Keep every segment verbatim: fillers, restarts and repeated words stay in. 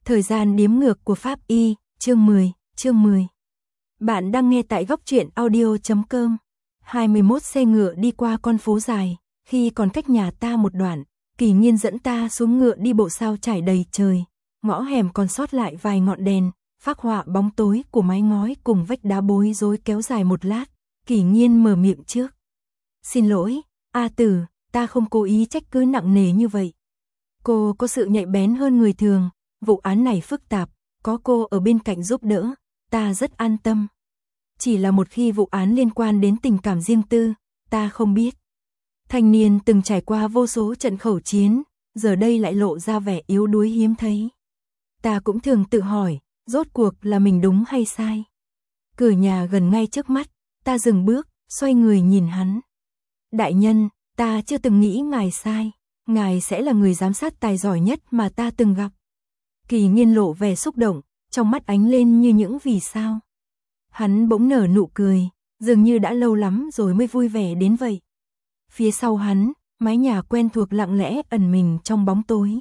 Thời gian đếm ngược của Pháp Y, chương mười, chương mười. Bạn đang nghe tại góc truyện audio chấm com. hai mươi mốt xe ngựa đi qua con phố dài, khi còn cách nhà ta một đoạn, Kỳ Nhiên dẫn ta xuống ngựa đi bộ sao trải đầy trời, ngõ hẻm còn sót lại vài ngọn đèn, phác họa bóng tối của mái ngói cùng vách đá bối rối kéo dài một lát, Kỳ Nhiên mở miệng trước. Xin lỗi, A Tử, ta không cố ý trách cứ nặng nề như vậy. Cô có sự nhạy bén hơn người thường, vụ án này phức tạp, có cô ở bên cạnh giúp đỡ, ta rất an tâm. Chỉ là một khi vụ án liên quan đến tình cảm riêng tư, ta không biết. Thanh niên từng trải qua vô số trận khẩu chiến, giờ đây lại lộ ra vẻ yếu đuối hiếm thấy. Ta cũng thường tự hỏi, rốt cuộc là mình đúng hay sai. Cửa nhà gần ngay trước mắt, ta dừng bước, xoay người nhìn hắn. Đại nhân, ta chưa từng nghĩ ngài sai, ngài sẽ là người giám sát tài giỏi nhất mà ta từng gặp. Kỳ Nhiên lộ vẻ xúc động, trong mắt ánh lên như những vì sao. Hắn bỗng nở nụ cười, dường như đã lâu lắm rồi mới vui vẻ đến vậy. Phía sau hắn, mái nhà quen thuộc lặng lẽ ẩn mình trong bóng tối.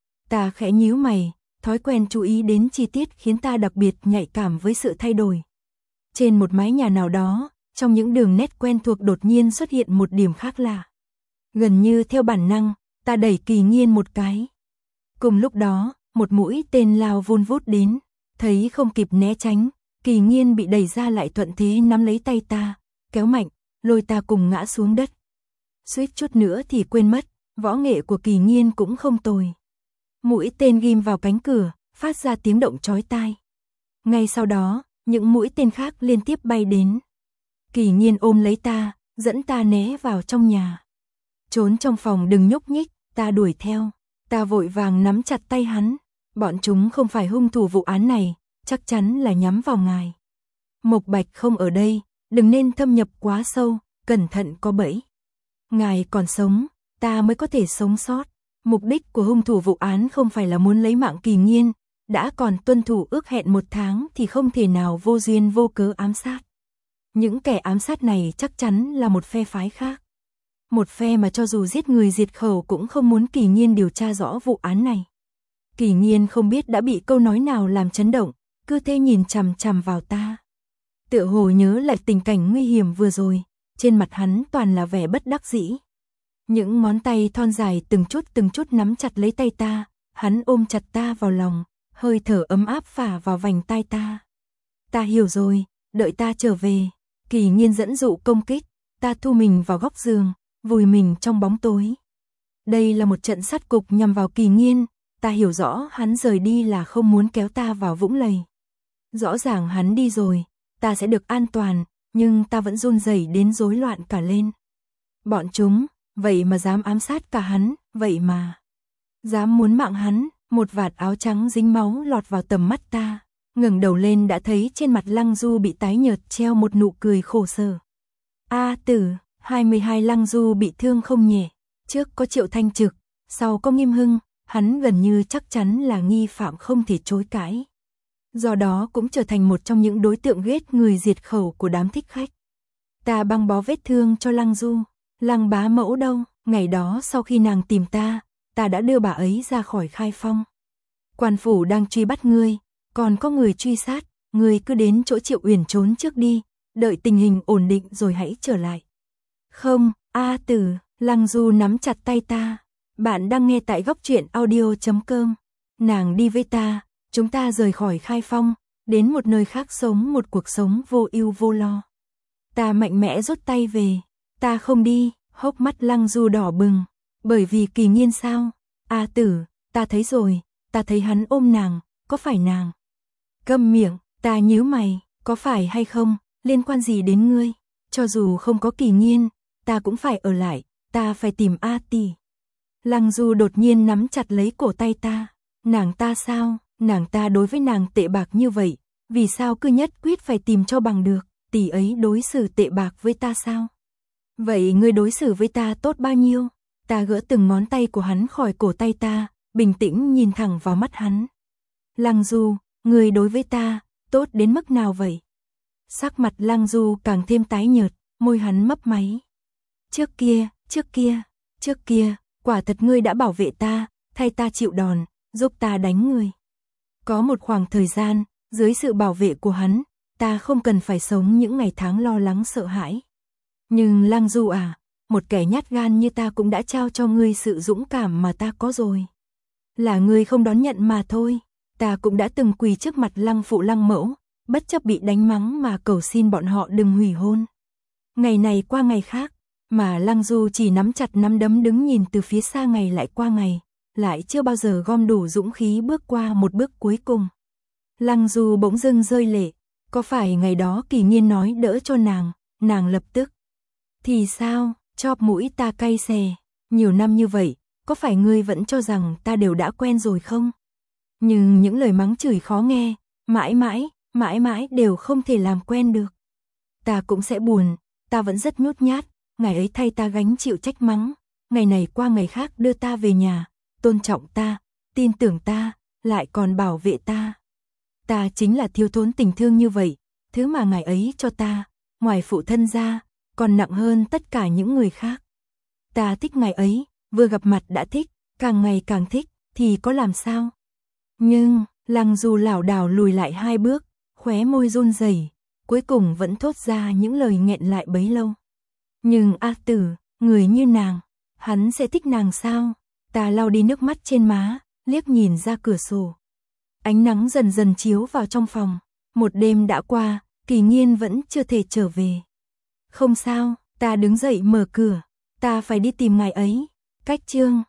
Ta khẽ nhíu mày, thói quen chú ý đến chi tiết khiến ta đặc biệt nhạy cảm với sự thay đổi. Trên một mái nhà nào đó, trong những đường nét quen thuộc đột nhiên xuất hiện một điểm khác lạ. Gần như theo bản năng, ta đẩy Kỳ Nhiên một cái. Cùng lúc đó, một mũi tên lao vun vút đến, thấy không kịp né tránh, Kỳ Nhiên bị đẩy ra lại thuận thế nắm lấy tay ta, kéo mạnh, lôi ta cùng ngã xuống đất. Suýt chút nữa thì quên mất, võ nghệ của Kỳ Nhiên cũng không tồi. Mũi tên ghim vào cánh cửa, phát ra tiếng động chói tai. Ngay sau đó, những mũi tên khác liên tiếp bay đến. Kỳ Nhiên ôm lấy ta, dẫn ta né vào trong nhà. Trốn trong phòng đừng nhúc nhích, ta đuổi theo. Ta vội vàng nắm chặt tay hắn. Bọn chúng không phải hung thủ vụ án này, chắc chắn là nhắm vào ngài. Mộc Bạch không ở đây, đừng nên thâm nhập quá sâu, cẩn thận có bẫy. Ngài còn sống, ta mới có thể sống sót. Mục đích của hung thủ vụ án không phải là muốn lấy mạng Kỳ Nhiên, đã còn tuân thủ ước hẹn một tháng thì không thể nào vô duyên vô cớ ám sát. Những kẻ ám sát này chắc chắn là một phe phái khác. Một phe mà cho dù giết người diệt khẩu cũng không muốn Kỳ Nhiên điều tra rõ vụ án này. Kỳ Nhiên không biết đã bị câu nói nào làm chấn động, cứ thế nhìn chằm chằm vào ta. Tựa hồ nhớ lại tình cảnh nguy hiểm vừa rồi, trên mặt hắn toàn là vẻ bất đắc dĩ. Những ngón tay thon dài từng chút từng chút nắm chặt lấy tay ta, hắn ôm chặt ta vào lòng, hơi thở ấm áp phả vào vành tai ta. Ta hiểu rồi, đợi ta trở về. Kỳ Nhiên dẫn dụ công kích, ta thu mình vào góc giường, vùi mình trong bóng tối. Đây là một trận sát cục nhằm vào Kỳ Nhiên, ta hiểu rõ hắn rời đi là không muốn kéo ta vào vũng lầy. Rõ ràng hắn đi rồi, ta sẽ được an toàn, nhưng ta vẫn run rẩy đến rối loạn cả lên. Bọn chúng, vậy mà dám ám sát cả hắn, vậy mà dám muốn mạng hắn. Một vạt áo trắng dính máu lọt vào tầm mắt ta, ngẩng đầu lên đã thấy trên mặt Lăng Du bị tái nhợt treo một nụ cười khổ sở. A Tử, hai mươi hai Lăng Du bị thương không nhẹ, trước có Triệu Thanh Trực, sau có Nghiêm Hưng, hắn gần như chắc chắn là nghi phạm không thể chối cãi. Do đó cũng trở thành một trong những đối tượng ghét người diệt khẩu của đám thích khách. Ta băng bó vết thương cho Lăng Du. Lăng bá mẫu đâu? Ngày đó sau khi nàng tìm ta, ta đã đưa bà ấy ra khỏi Khai Phong. Quan phủ đang truy bắt ngươi, còn có người truy sát, ngươi cứ đến chỗ Triệu Uyển trốn trước đi, đợi tình hình ổn định rồi hãy trở lại. Không, A Tử, Lăng Du nắm chặt tay ta. Bạn đang nghe tại góc truyện audio chấm com. Nàng đi với ta, chúng ta rời khỏi Khai Phong, đến một nơi khác sống một cuộc sống vô ưu vô lo. Ta mạnh mẽ rút tay về. Ta không đi, hốc mắt Lăng Du đỏ bừng. Bởi vì Kỳ Nhiên sao? A Tử, ta thấy rồi, ta thấy hắn ôm nàng, có phải nàng? Câm miệng, ta nhíu mày, có phải hay không, liên quan gì đến ngươi? Cho dù không có Kỳ Nhiên, ta cũng phải ở lại, ta phải tìm A tỷ. Lăng Du đột nhiên nắm chặt lấy cổ tay ta. Nàng ta sao? Nàng ta đối với nàng tệ bạc như vậy, vì sao cứ nhất quyết phải tìm cho bằng được? Tỷ ấy đối xử tệ bạc với ta sao? Vậy ngươi đối xử với ta tốt bao nhiêu? Ta gỡ từng ngón tay của hắn khỏi cổ tay ta, bình tĩnh nhìn thẳng vào mắt hắn. Lăng Du, ngươi đối với ta, tốt đến mức nào vậy? Sắc mặt Lăng Du càng thêm tái nhợt, môi hắn mấp máy. Trước kia, trước kia, trước kia, quả thật ngươi đã bảo vệ ta, thay ta chịu đòn, giúp ta đánh người. Có một khoảng thời gian, dưới sự bảo vệ của hắn, ta không cần phải sống những ngày tháng lo lắng sợ hãi. Nhưng Lăng Du à, một kẻ nhát gan như ta cũng đã trao cho ngươi sự dũng cảm mà ta có rồi. Là ngươi không đón nhận mà thôi, ta cũng đã từng quỳ trước mặt Lăng phụ Lăng mẫu, bất chấp bị đánh mắng mà cầu xin bọn họ đừng hủy hôn. Ngày này qua ngày khác, mà Lăng Du chỉ nắm chặt nắm đấm đứng nhìn từ phía xa ngày lại qua ngày, lại chưa bao giờ gom đủ dũng khí bước qua một bước cuối cùng. Lăng Du bỗng dưng rơi lệ, có phải ngày đó Kỳ Nghiên nói đỡ cho nàng, nàng lập tức. Thì sao, chóp mũi ta cay xè, nhiều năm như vậy, có phải ngươi vẫn cho rằng ta đều đã quen rồi không? Nhưng những lời mắng chửi khó nghe, mãi mãi, mãi mãi đều không thể làm quen được. Ta cũng sẽ buồn, ta vẫn rất nhút nhát, ngày ấy thay ta gánh chịu trách mắng, ngày này qua ngày khác đưa ta về nhà, tôn trọng ta, tin tưởng ta, lại còn bảo vệ ta. Ta chính là thiếu thốn tình thương như vậy, thứ mà ngài ấy cho ta, ngoài phụ thân ra, còn nặng hơn tất cả những người khác. Ta thích ngài ấy, vừa gặp mặt đã thích, càng ngày càng thích, thì có làm sao? Nhưng, Lăng Du lảo đảo lùi lại hai bước, khóe môi run rẩy, cuối cùng vẫn thốt ra những lời nghẹn lại bấy lâu. Nhưng A Tử, người như nàng, hắn sẽ thích nàng sao? Ta lau đi nước mắt trên má, liếc nhìn ra cửa sổ. Ánh nắng dần dần chiếu vào trong phòng, một đêm đã qua, Kỳ Nghiên vẫn chưa thể trở về. Không sao, ta đứng dậy mở cửa, ta phải đi tìm ngài ấy. Cách chương